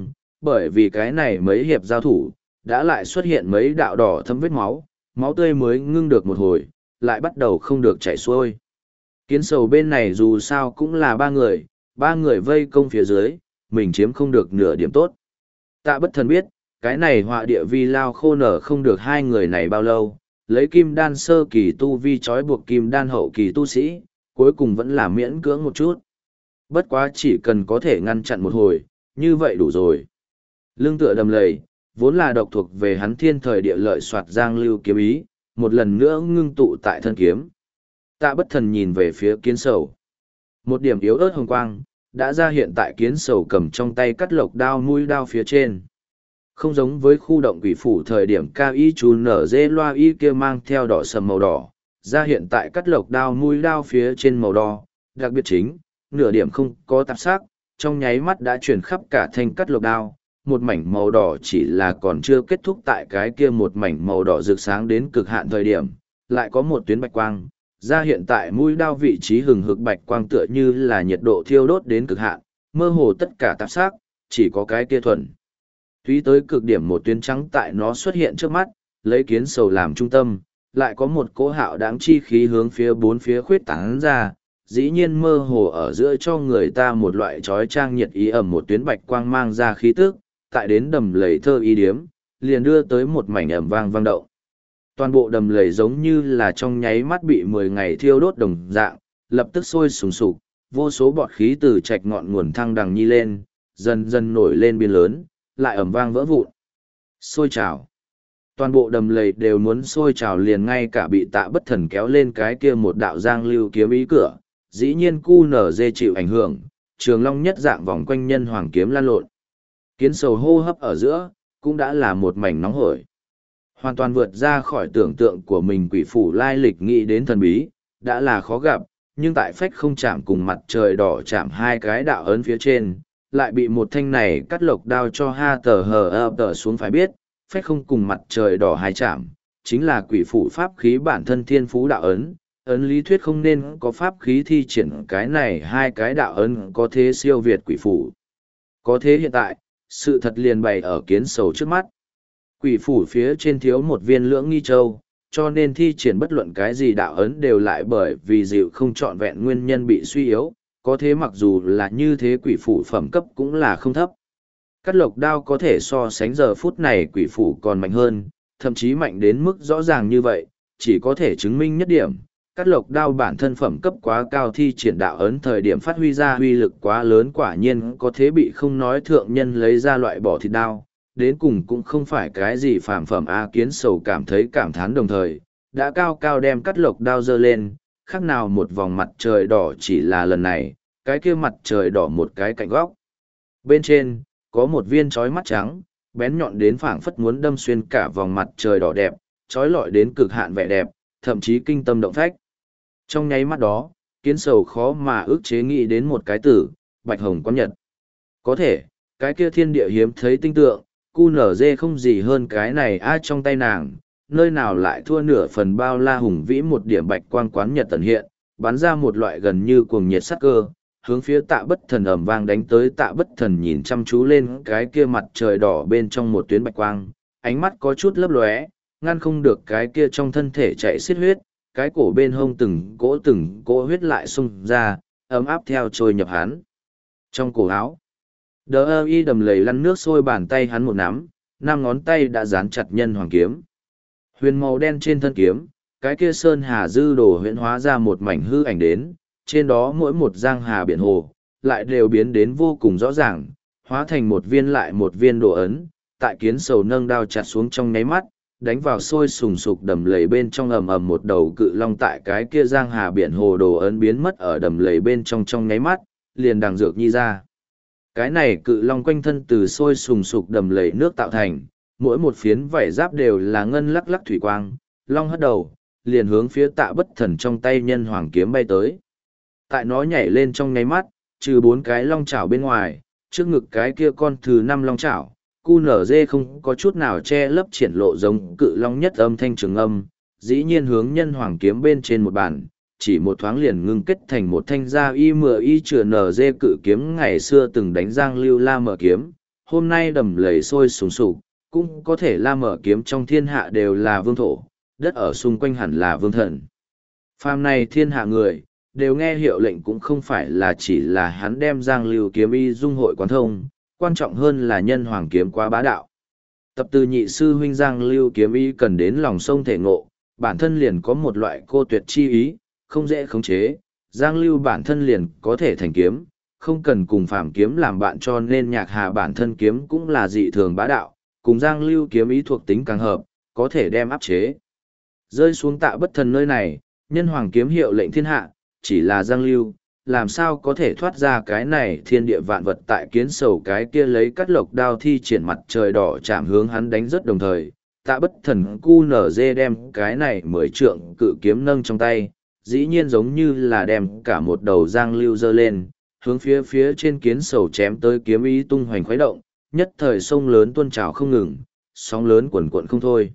bởi vì cái này mấy hiệp giao thủ, đã lại xuất hiện mấy đạo đỏ thấm vết máu, máu tươi mới ngưng được một hồi, lại bắt đầu không được chảy xuôi. Kiến sầu bên này dù sao cũng là ba người, ba người vây công phía dưới, mình chiếm không được nửa điểm tốt. Tạ Bất Thần biết, cái này họa địa vi lao khô nở không được hai người này bao lâu, lấy kim đan sơ kỳ tu vi trói buộc kim đan hậu kỳ tu sĩ, cuối cùng vẫn là miễn cưỡng một chút. Bất quá chỉ cần có thể ngăn chặn một hồi, như vậy đủ rồi. Lương tựa đầm lầy, vốn là độc thuộc về hắn thiên thời địa lợi soạt giang lưu kiếm ý, một lần nữa ngưng tụ tại thân kiếm. Tạ Bất Thần nhìn về phía kiến sầu. Một điểm yếu ớt hồng quang, đã ra hiện tại kiến sầu cầm trong tay cắt lộc đao mũi đao phía trên. Không giống với khu động quỷ phủ thời điểm cao y chú nở dê loa y kia mang theo đỏ sầm màu đỏ, ra hiện tại cắt lộc đao mũi đao phía trên màu đỏ, đặc biệt chính, nửa điểm không có tạp sắc, trong nháy mắt đã chuyển khắp cả thanh cắt lộc đao, một mảnh màu đỏ chỉ là còn chưa kết thúc tại cái kia một mảnh màu đỏ rực sáng đến cực hạn thời điểm, lại có một tuyến bạch quang, ra hiện tại mũi đao vị trí hừng hực bạch quang tựa như là nhiệt độ thiêu đốt đến cực hạn, mơ hồ tất cả tạp sắc, chỉ có cái kia thuần. Thúy tới cực điểm một tuyến trắng tại nó xuất hiện trước mắt, lấy kiến sầu làm trung tâm, lại có một cỗ hạo đáng chi khí hướng phía bốn phía khuyết tán ra, dĩ nhiên mơ hồ ở giữa cho người ta một loại trói trang nhiệt ý ẩm một tuyến bạch quang mang ra khí tức, tại đến đầm lầy thơ y điếm, liền đưa tới một mảnh ẩm vang vang động. Toàn bộ đầm lầy giống như là trong nháy mắt bị mười ngày thiêu đốt đồng dạng, lập tức sôi sùng sục, vô số bọt khí từ trạch ngọn nguồn thăng đằng nhi lên, dần dần nổi lên biên lớn, lại ẩm vang vỡ vụn. Sôi trào. Toàn bộ đầm lầy đều muốn sôi trào liền ngay cả bị Tạ Bất Thần kéo lên cái kia một đạo giang lưu kiếm ý cửa, dĩ nhiên cu nở dê chịu ảnh hưởng, trường long nhất dạng vòng quanh nhân hoàng kiếm lan lộn. Kiến sầu hô hấp ở giữa, cũng đã là một mảnh nóng hổi. Hoàn toàn vượt ra khỏi tưởng tượng của mình quỷ phủ lai lịch nghĩ đến thần bí, đã là khó gặp, nhưng tại phách không chạm cùng mặt trời đỏ chạm hai cái đạo ấn phía trên, lại bị một thanh này cắt lộc đao cho ha tờ hờ ập tờ xuống phải biết, phách không cùng mặt trời đỏ hai chạm, chính là quỷ phủ pháp khí bản thân thiên phú đạo ấn, ấn lý thuyết không nên có pháp khí thi triển cái này hai cái đạo ấn có thế siêu việt quỷ phủ. Có thế hiện tại, sự thật liền bày ở kiến sầu trước mắt. Quỷ phủ phía trên thiếu một viên lưỡng nghi châu, cho nên thi triển bất luận cái gì đạo ấn đều lại bởi vì dịu không trọn vẹn nguyên nhân bị suy yếu, có thế mặc dù là như thế quỷ phủ phẩm cấp cũng là không thấp. Cắt lộc đao có thể so sánh giờ phút này quỷ phủ còn mạnh hơn, thậm chí mạnh đến mức rõ ràng như vậy, chỉ có thể chứng minh nhất điểm. Cắt lộc đao bản thân phẩm cấp quá cao thi triển đạo ấn thời điểm phát huy ra huy lực quá lớn quả nhiên có thế bị không nói thượng nhân lấy ra loại bỏ thịt đao, đến cùng cũng không phải cái gì phàm phẩm A Kiến sầu cảm thấy cảm thán đồng thời, đã cao cao đem cắt lộc đao dơ lên, khác nào một vòng mặt trời đỏ chỉ là lần này, cái kia mặt trời đỏ một cái cạnh góc. Bên trên, có một viên chói mắt trắng, bén nhọn đến phảng phất muốn đâm xuyên cả vòng mặt trời đỏ đẹp, chói lọi đến cực hạn vẻ đẹp, thậm chí kinh tâm động phách. Trong nháy mắt đó, Kiến sầu khó mà ước chế nghĩ đến một cái từ, bạch hồng quán nhật. Có thể, cái kia thiên địa hiếm thấy tinh tượng, cu nở dê không gì hơn cái này ai trong tay nàng, nơi nào lại thua nửa phần bao la hùng vĩ một điểm bạch quang quán nhật tận hiện, bắn ra một loại gần như cuồng nhiệt sắc cơ, hướng phía Tạ Bất Thần ầm vang đánh tới. Tạ Bất Thần nhìn chăm chú lên cái kia mặt trời đỏ bên trong một tuyến bạch quang, ánh mắt có chút lấp lóe, ngăn không được cái kia trong thân thể chạy xiết huyết, cái cổ bên hông từng cỗ từng cỗ huyết lại xung ra, ấm áp theo trôi nhập hắn. Trong cổ áo, đờ ơ y đầm lầy lăn nước sôi bàn tay hắn một nắm, năm ngón tay đã dán chặt nhân hoàng kiếm. Huyền màu đen trên thân kiếm, cái kia sơn hà dư đồ huyễn hóa ra một mảnh hư ảnh đến, trên đó mỗi một giang hà biển hồ, lại đều biến đến vô cùng rõ ràng, hóa thành một viên lại một viên đồ ấn, tại Kiến sầu nâng đao chặt xuống trong nháy mắt, đánh vào sôi sùng sục đầm lầy bên trong ầm ầm một đầu cự long tại cái kia giang hà biển hồ đồ ấn biến mất ở đầm lầy bên trong trong nháy mắt, liền đằng dược nhi ra. Cái này cự long quanh thân từ sôi sùng sục đầm lầy nước tạo thành, mỗi một phiến vảy giáp đều là ngân lắc lắc thủy quang, long hất đầu, liền hướng phía Tạ Bất Thần trong tay nhân hoàng kiếm bay tới. Tại nó nhảy lên trong nháy mắt, trừ bốn cái long chảo bên ngoài, trước ngực cái kia con thứ năm long chảo, cu nở dê không có chút nào che lấp triển lộ giống cự long nhất âm thanh trường âm, dĩ nhiên hướng nhân hoàng kiếm bên trên một bàn, chỉ một thoáng liền ngưng kết thành một thanh gia y mửa y chừa nở dê cự kiếm ngày xưa từng đánh giang lưu la mở kiếm, hôm nay đầm lầy sôi sùng sục, cũng có thể la mở kiếm trong thiên hạ đều là vương thổ, đất ở xung quanh hẳn là vương thần. Phàm này thiên hạ người, đều nghe hiệu lệnh cũng không phải là chỉ là hắn đem Giang Lưu kiếm y dung hội quán thông, quan trọng hơn là nhân hoàng kiếm quá bá đạo. Tập từ nhị sư huynh Giang Lưu kiếm y cần đến lòng sông thể ngộ, bản thân liền có một loại cô tuyệt chi ý, không dễ khống chế, Giang Lưu bản thân liền có thể thành kiếm, không cần cùng phàm kiếm làm bạn, cho nên Nhạc Hà bản thân kiếm cũng là dị thường bá đạo, cùng Giang Lưu kiếm ý thuộc tính càng hợp, có thể đem áp chế. Rơi xuống Tạ Bất Thần nơi này, nhân hoàng kiếm hiệu lệnh thiên hạ, chỉ là Giang Lưu, làm sao có thể thoát ra cái này thiên địa vạn vật. Tại Kiến Sầu cái kia lấy cắt lộc đao thi triển mặt trời đỏ chạm hướng hắn đánh rất đồng thời, Tạ Bất Thần cu nở dê đem cái này mười trượng cự kiếm nâng trong tay, dĩ nhiên giống như là đem cả một đầu Giang Lưu giơ lên, hướng phía phía trên Kiến Sầu chém tới, kiếm ý tung hoành khuấy động, nhất thời sông lớn tuôn trào không ngừng, sóng lớn quần quận không thôi.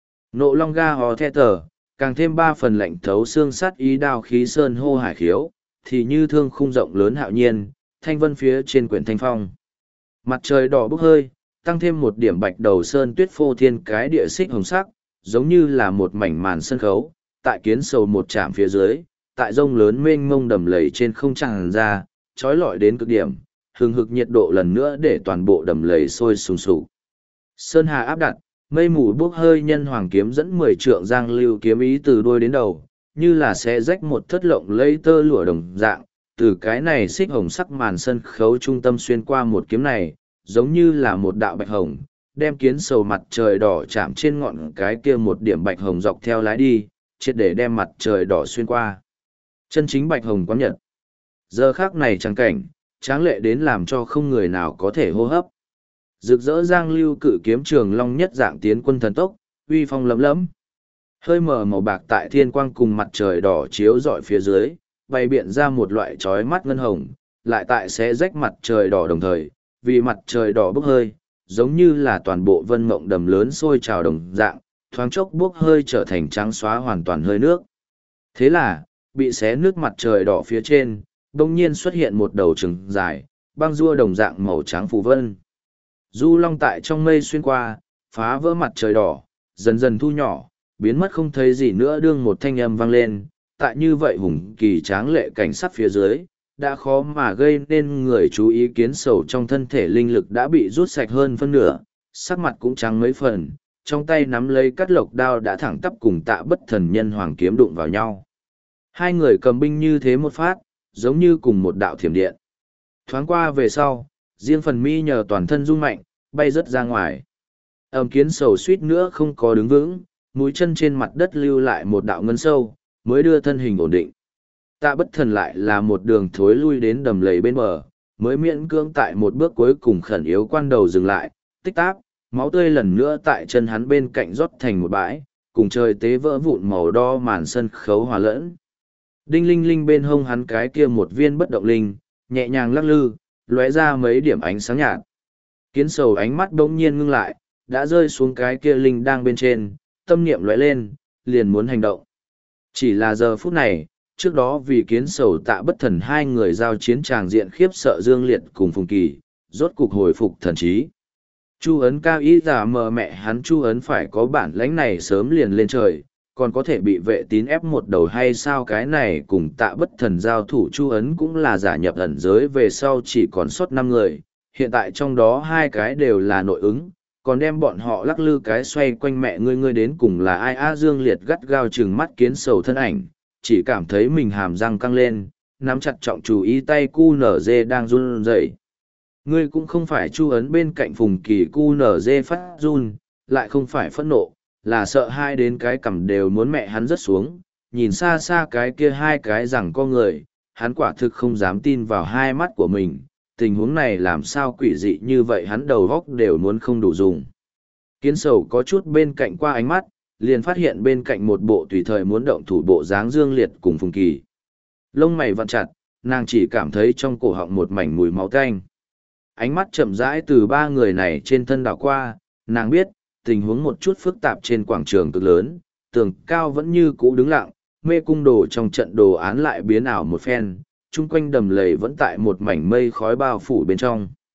Nộ long ga hò the tờ, càng thêm ba phần lạnh thấu xương sát ý, đao khí sơn hô hải khiếu, thì như thương khung rộng lớn hạo nhiên, thanh vân phía trên quyển thanh phong. Mặt trời đỏ bốc hơi, tăng thêm một điểm bạch đầu sơn tuyết phô thiên cái địa xích hồng sắc, giống như là một mảnh màn sân khấu, tại Kiến Sầu một trạm phía dưới, tại rông lớn mênh mông đầm lầy trên không tràn ra, trói lọi đến cực điểm, hừng hực nhiệt độ lần nữa để toàn bộ đầm lầy sôi sùng sục. Sơn hà áp đặt, mây mù bốc hơi, nhân hoàng kiếm dẫn mười trượng Giang Lưu kiếm ý từ đuôi đến đầu, như là sẽ rách một thất lộng lấy tơ lụa đồng dạng, từ cái này xích hồng sắc màn sân khấu trung tâm xuyên qua một kiếm này, giống như là một đạo bạch hồng, đem Kiến Sầu mặt trời đỏ chạm trên ngọn cái kia một điểm bạch hồng dọc theo lái đi, triệt để đem mặt trời đỏ xuyên qua. Chân chính bạch hồng quán nhật. Giờ khác này trắng cảnh, tráng lệ đến làm cho không người nào có thể hô hấp. Rực rỡ Giang Lưu cự kiếm trường long nhất dạng tiến quân thần tốc, uy phong lấm lấm. Hơi mờ màu bạc tại thiên quang cùng mặt trời đỏ chiếu rọi phía dưới, bày biện ra một loại chói mắt ngân hồng, lại tại xé rách mặt trời đỏ đồng thời, vì mặt trời đỏ bốc hơi, giống như là toàn bộ vân mộng đầm lớn sôi trào đồng dạng, thoáng chốc bốc hơi trở thành trắng xóa hoàn toàn hơi nước. Thế là, bị xé nước mặt trời đỏ phía trên, đông nhiên xuất hiện một đầu trừng dài, băng rua đồng dạng màu trắng phù vân. Du long tại trong mây xuyên qua, phá vỡ mặt trời đỏ, dần dần thu nhỏ, biến mất không thấy gì nữa, đương một thanh âm vang lên, tại như vậy hùng kỳ tráng lệ cảnh sắc phía dưới, đã khó mà gây nên người chú ý. Kiến Sầu trong thân thể linh lực đã bị rút sạch hơn phân nửa, sắc mặt cũng trắng mấy phần, trong tay nắm lấy cắt lộc đao đã thẳng tắp cùng Tạ Bất Thần nhân hoàng kiếm đụng vào nhau. Hai người cầm binh như thế một phát, giống như cùng một đạo thiểm điện. Thoáng qua về sau, riêng phần mi nhờ toàn thân rung mạnh, bay rớt ra ngoài. Ầm, Kiến Sầu suýt nữa không có đứng vững, mũi chân trên mặt đất lưu lại một đạo ngân sâu, mới đưa thân hình ổn định. Tạ Bất Thần lại là một đường thối lui đến đầm lầy bên bờ, mới miễn cưỡng tại một bước cuối cùng khẩn yếu quan đầu dừng lại, tích táp, máu tươi lần nữa tại chân hắn bên cạnh rót thành một bãi, cùng trời tế vỡ vụn màu đo màn sân khấu hòa lẫn. Đinh linh linh bên hông hắn cái kia một viên bất động linh, nhẹ nhàng lắc lư, lóe ra mấy điểm ánh sáng nhạt. Kiến Sầu ánh mắt bỗng nhiên ngưng lại, đã rơi xuống cái kia linh đang bên trên, tâm niệm lóe lên, liền muốn hành động. Chỉ là giờ phút này, trước đó vì Kiến Sầu Tạ Bất Thần hai người giao chiến tràng diện khiếp sợ Dương Liệt cùng Phùng Kỳ, rốt cục hồi phục thần trí. Chu ấn cao ý giả mờ mẹ hắn Chu ấn phải có bản lãnh này sớm liền lên trời, còn có thể bị vệ tín ép một đầu hay sao? Cái này cùng Tạ Bất Thần giao thủ Chu ấn cũng là giả nhập ẩn giới về sau chỉ còn sót năm người, hiện tại trong đó hai cái đều là nội ứng, còn đem bọn họ lắc lư cái xoay quanh mẹ ngươi ngươi đến cùng là ai a? Dương Liệt gắt gao chừng mắt Kiến Sầu thân ảnh, chỉ cảm thấy mình hàm răng căng lên, nắm chặt trọng chú ý tay cu nở dê đang run rẩy. Ngươi cũng không phải Chu ấn bên cạnh Phùng Kỳ cu nở dê phát run, lại không phải phẫn nộ, là sợ hai đến cái cằm đều muốn mẹ hắn rớt xuống, nhìn xa xa cái kia hai cái rằng có người, hắn quả thực không dám tin vào hai mắt của mình, tình huống này làm sao quỷ dị như vậy, hắn đầu góc đều muốn không đủ dùng. Kiến Sầu có chút bên cạnh qua ánh mắt, liền phát hiện bên cạnh một bộ tùy thời muốn động thủ bộ dáng Dương Liệt cùng Phùng Kỳ. Lông mày vặn chặt, nàng chỉ cảm thấy trong cổ họng một mảnh mùi máu tanh. Ánh mắt chậm rãi từ ba người này trên thân đảo qua, nàng biết, tình huống một chút phức tạp trên quảng trường cực lớn, tường cao vẫn như cũ đứng lặng, mê cung đồ trong trận đồ án lại biến ảo một phen, chung quanh đầm lầy vẫn tại một mảnh mây khói bao phủ bên trong.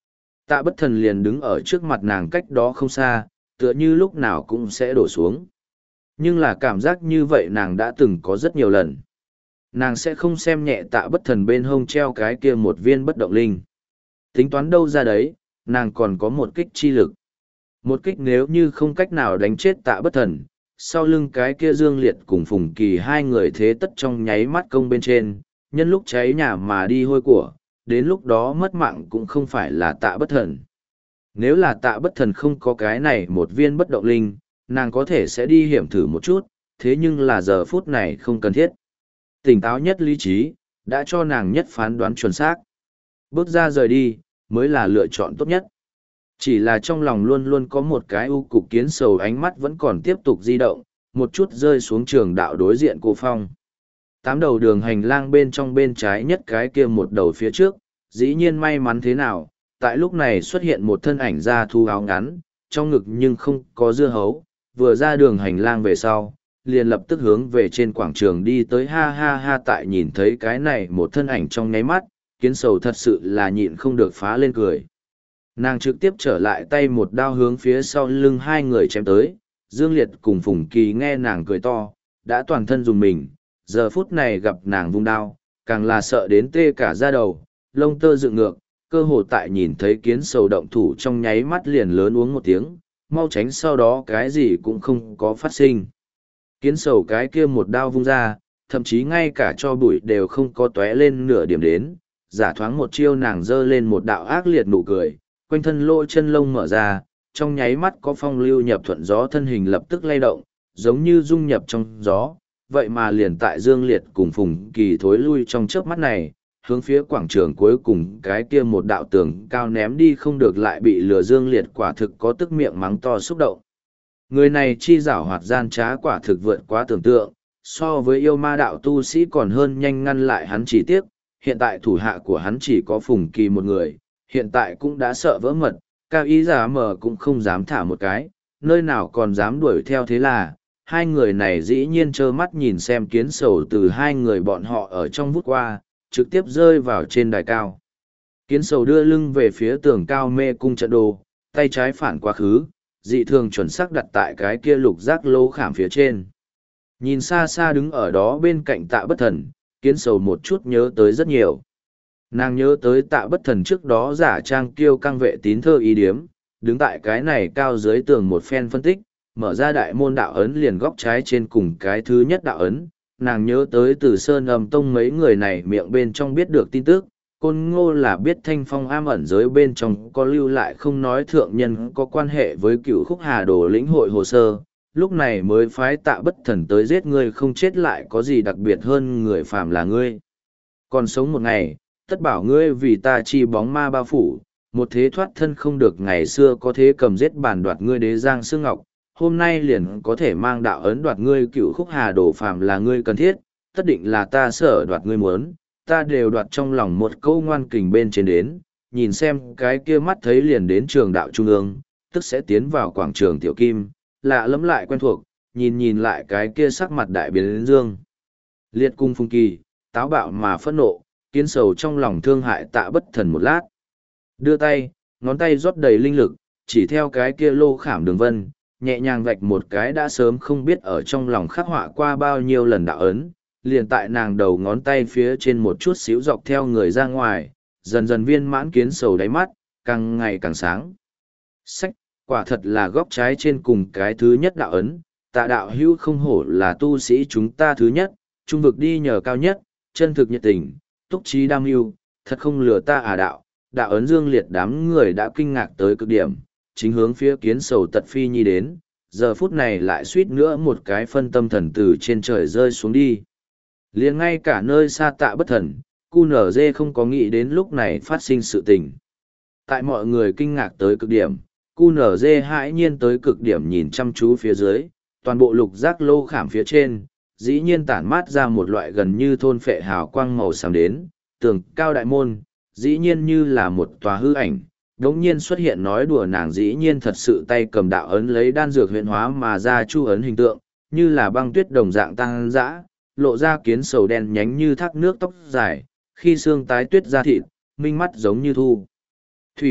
Tạ bất thần liền đứng ở trước mặt nàng cách đó không xa, tựa như lúc nào cũng sẽ đổ xuống. Nhưng là cảm giác như vậy nàng đã từng có rất nhiều lần. Nàng sẽ không xem nhẹ tạ bất thần bên hông treo cái kia một viên bất động linh. Tính toán đâu ra đấy, nàng còn có một kích chi lực. Một kích nếu như không cách nào đánh chết tạ bất thần, sau lưng cái kia Dương Liệt cùng Phùng Kỳ hai người thế tất trong nháy mắt công bên trên, nhân lúc cháy nhà mà đi hôi của, đến lúc đó mất mạng cũng không phải là tạ bất thần. Nếu là tạ bất thần không có cái này một viên bất động linh, nàng có thể sẽ đi hiểm thử một chút, thế nhưng là giờ phút này không cần thiết. Tỉnh táo nhất lý trí, đã cho nàng nhất phán đoán chuẩn xác. Bước ra rời đi, mới là lựa chọn tốt nhất. Chỉ là trong lòng luôn luôn có một cái u cục kiến sầu, ánh mắt vẫn còn tiếp tục di động, một chút rơi xuống trường đạo đối diện cô Phong. Tám đầu đường hành lang bên trong bên trái nhất cái kia một đầu phía trước, dĩ nhiên may mắn thế nào, tại lúc này xuất hiện một thân ảnh da thu áo ngắn, trong ngực nhưng không có dưa hấu, vừa ra đường hành lang về sau, liền lập tức hướng về trên quảng trường đi tới ha ha ha. Tại nhìn thấy cái này một thân ảnh trong nháy mắt, kiến sầu thật sự là nhịn không được phá lên cười. Nàng trực tiếp trở lại tay một đao hướng phía sau lưng hai người chém tới, Dương Liệt cùng Phùng Kỳ nghe nàng cười to, đã toàn thân dùng mình, giờ phút này gặp nàng vung đao, càng là sợ đến tê cả da đầu, lông tơ dựng ngược, cơ hồ tại nhìn thấy kiến sầu động thủ trong nháy mắt liền lớn uống một tiếng, mau tránh sau đó cái gì cũng không có phát sinh. Kiến sầu cái kia một đao vung ra, thậm chí ngay cả cho bụi đều không có tóe lên nửa điểm đến, giả thoáng một chiêu nàng giơ lên một đạo ác liệt nụ cười, quanh thân lỗ chân lông mở ra, trong nháy mắt có phong lưu nhập thuận gió, thân hình lập tức lay động, giống như dung nhập trong gió, vậy mà liền tại Dương Liệt cùng Phùng Kỳ thối lui trong chớp mắt này, hướng phía quảng trường cuối cùng cái kia một đạo tường cao ném đi không được, lại bị lừa. Dương Liệt quả thực có tức miệng mắng to xúc động. Người này chi giảo hoạt gian trá quả thực vượt quá tưởng tượng, so với yêu ma đạo tu sĩ còn hơn nhanh ngăn lại hắn. Chỉ tiếc, hiện tại thủ hạ của hắn chỉ có Phùng Kỳ một người, hiện tại cũng đã sợ vỡ mật, cao ý giả mờ cũng không dám thả một cái, nơi nào còn dám đuổi theo. Thế là, hai người này dĩ nhiên trơ mắt nhìn xem kiến sầu từ hai người bọn họ ở trong vút qua, trực tiếp rơi vào trên đài cao. Kiến sầu đưa lưng về phía tường cao mê cung trận đồ, tay trái phản quá khứ, dị thường chuẩn xác đặt tại cái kia lục giác lô khảm phía trên. Nhìn xa xa đứng ở đó bên cạnh Tạ Bất Thần, kiến sầu một chút nhớ tới rất nhiều. Nàng nhớ tới Tạ Bất Thần trước đó giả trang kiêu căng vệ tín thơ ý điếm, đứng tại cái này cao dưới tường một phen phân tích, mở ra đại môn đạo ấn liền góc trái trên cùng cái thứ nhất đạo ấn. Nàng nhớ tới từ Sơn Âm Tông mấy người này miệng bên trong biết được tin tức, Côn Ngô là biết Thanh Phong am ẩn giới bên trong có lưu lại không nói thượng nhân có quan hệ với cựu khúc hà đồ lĩnh hội hồ sơ, lúc này mới phái Tạ Bất Thần tới giết ngươi, không chết lại có gì đặc biệt hơn người phàm là ngươi. Còn sống một ngày, tất bảo ngươi vì ta chi bóng ma bao phủ, một thế thoát thân không được, ngày xưa có thế cầm giết bản đoạt ngươi đế giang xương ngọc, hôm nay liền có thể mang đạo ấn đoạt ngươi cựu khúc hà đồ, phàm là ngươi cần thiết, tất định là ta sở đoạt ngươi muốn, ta đều đoạt trong lòng một câu ngoan kình bên trên đến, nhìn xem cái kia mắt thấy liền đến trường đạo trung ương, tức sẽ tiến vào quảng trường tiểu kim, lạ lẫm lại quen thuộc, nhìn nhìn lại cái kia sắc mặt đại biến đến dương. Liệt cung Phùng Kỳ, táo bạo mà phẫn nộ, kiến sầu trong lòng thương hại Tạ Bất Thần một lát. Đưa tay, ngón tay rót đầy linh lực, chỉ theo cái kia lô khảm đường vân, nhẹ nhàng vạch một cái đã sớm không biết ở trong lòng khắc họa qua bao nhiêu lần đạo ấn, liền tại nàng đầu ngón tay phía trên một chút xíu dọc theo người ra ngoài, dần dần viên mãn. Kiến sầu đáy mắt, càng ngày càng sáng. Sách, quả thật là góc trái trên cùng cái thứ nhất đạo ấn, Tạ đạo hữu không hổ là tu sĩ chúng ta thứ nhất, trung vực đi nhờ cao nhất, chân thực nhiệt tình, túc trí đam mưu, thật không lừa ta à đạo. Đạo ấn Dương Liệt đám người đã kinh ngạc tới cực điểm, chính hướng phía kiến sầu tật phi nhi đến, giờ phút này lại suýt nữa một cái phân tâm thần từ trên trời rơi xuống đi. Liền ngay cả nơi xa Tạ Bất Thần, cu nở dê không có nghĩ đến lúc này phát sinh sự tình. Tại mọi người kinh ngạc tới cực điểm, cu nở dê hãi nhiên tới cực điểm nhìn chăm chú phía dưới, toàn bộ lục giác lô khảm phía trên, dĩ nhiên tản mát ra một loại gần như thôn phệ hào quang màu xám đến, tường cao đại môn, dĩ nhiên như là một tòa hư ảnh, đống nhiên xuất hiện. Nói đùa, nàng dĩ nhiên thật sự tay cầm đạo ấn lấy đan dược huyện hóa mà ra chu ấn hình tượng, như là băng tuyết đồng dạng tăng dã, lộ ra kiến sầu đen nhánh như thác nước tóc dài, khi xương tái tuyết ra thịt, minh mắt giống như thu thủy,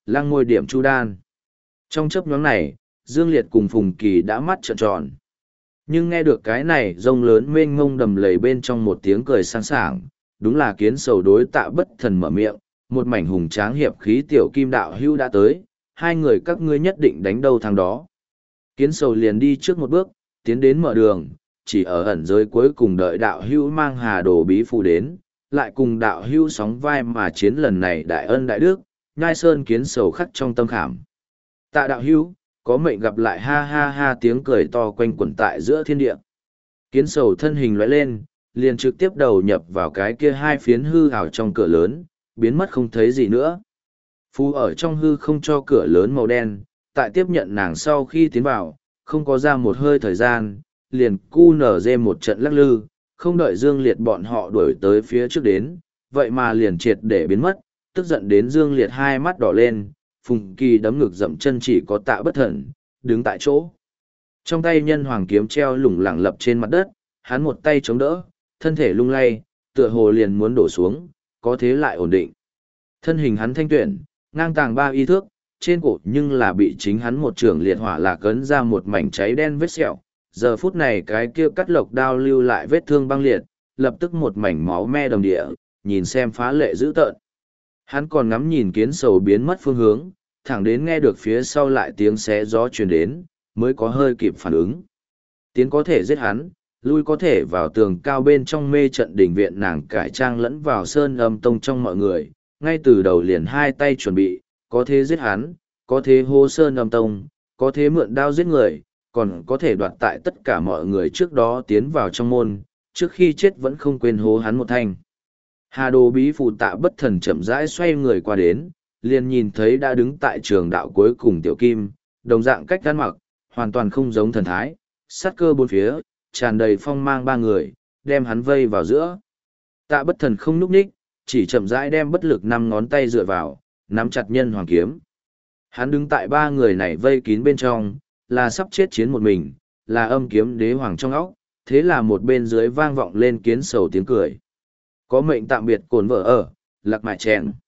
lăng ngôi điểm chu đan. Trong chớp nhoáng này, Dương Liệt cùng Phùng Kỳ đã mắt trợn tròn. Nhưng nghe được cái này rông lớn mênh mông đầm lầy bên trong một tiếng cười sang sảng, đúng là Kiến Sầu đối Tạ Bất Thần mở miệng, một mảnh hùng tráng hiệp khí tiểu kim đạo hưu đã tới, hai người các ngươi nhất định đánh đâu thằng đó. Kiến Sầu liền đi trước một bước, tiến đến mở đường, chỉ ở ẩn giới cuối cùng đợi đạo hưu mang hà đồ bí phù đến, lại cùng đạo hưu sóng vai mà chiến lần này đại ân đại đức, nhai sơn Kiến Sầu khắc trong tâm khảm. Tạ đạo hưu, có mệnh gặp lại, ha ha ha, tiếng cười to quanh quẩn tại giữa thiên địa. Kiến Sầu thân hình lóe lên, liền trực tiếp đầu nhập vào cái kia hai phiến hư ảo trong cửa lớn, biến mất không thấy gì nữa. Phù ở trong hư không cho cửa lớn màu đen, tại tiếp nhận nàng sau khi tiến vào, không có ra một hơi thời gian, liền cu nở dê một trận lắc lư, không đợi Dương Liệt bọn họ đuổi tới phía trước đến, vậy mà liền triệt để biến mất, tức giận đến Dương Liệt hai mắt đỏ lên, Phùng Kỳ đấm ngực dậm chân, chỉ có Tạ Bất Thần đứng tại chỗ. Trong tay nhân hoàng kiếm treo lủng lẳng lập trên mặt đất, hắn một tay chống đỡ, thân thể lung lay, tựa hồ liền muốn đổ xuống, có thế lại ổn định. Thân hình hắn thanh tuyển, ngang tàng ba y thước, trên cổ nhưng là bị chính hắn một trường liệt hỏa lạc cấn ra một mảnh cháy đen vết sẹo. Giờ phút này cái kia cắt lộc đao lưu lại vết thương băng liệt, lập tức một mảnh máu me đồng địa, nhìn xem phá lệ dữ tợn. Hắn còn ngắm nhìn Kiến Sầu biến mất phương hướng, thẳng đến nghe được phía sau lại tiếng xé gió truyền đến, mới có hơi kịp phản ứng. Tiến có thể giết hắn, lui có thể vào tường cao bên trong mê trận đỉnh viện, nàng cải trang lẫn vào sơn âm tông trong mọi người, ngay từ đầu liền hai tay chuẩn bị, có thế giết hắn, có thế hô sơn âm tông, có thế mượn đao giết người, còn có thể đoạt tại tất cả mọi người trước đó tiến vào trong môn, trước khi chết vẫn không quên hố hắn một thanh. Hà đồ bí phù Tạ Bất Thần chậm rãi xoay người qua đến, liền nhìn thấy đã đứng tại trường đạo cuối cùng Tiểu Kim, đồng dạng cách ăn mặc, hoàn toàn không giống thần thái, sát cơ bốn phía, tràn đầy phong mang ba người, đem hắn vây vào giữa. Tạ Bất Thần không núp ních, chỉ chậm rãi đem bất lực năm ngón tay dựa vào, nắm chặt nhân hoàng kiếm. Hắn đứng tại ba người này vây kín bên trong, là sắp chết chiến một mình, là âm kiếm đế hoàng trong óc, thế là một bên dưới vang vọng lên Kiến Sầu tiếng cười. Có mệnh tạm biệt cồn vợ ở, lạc mại chèn.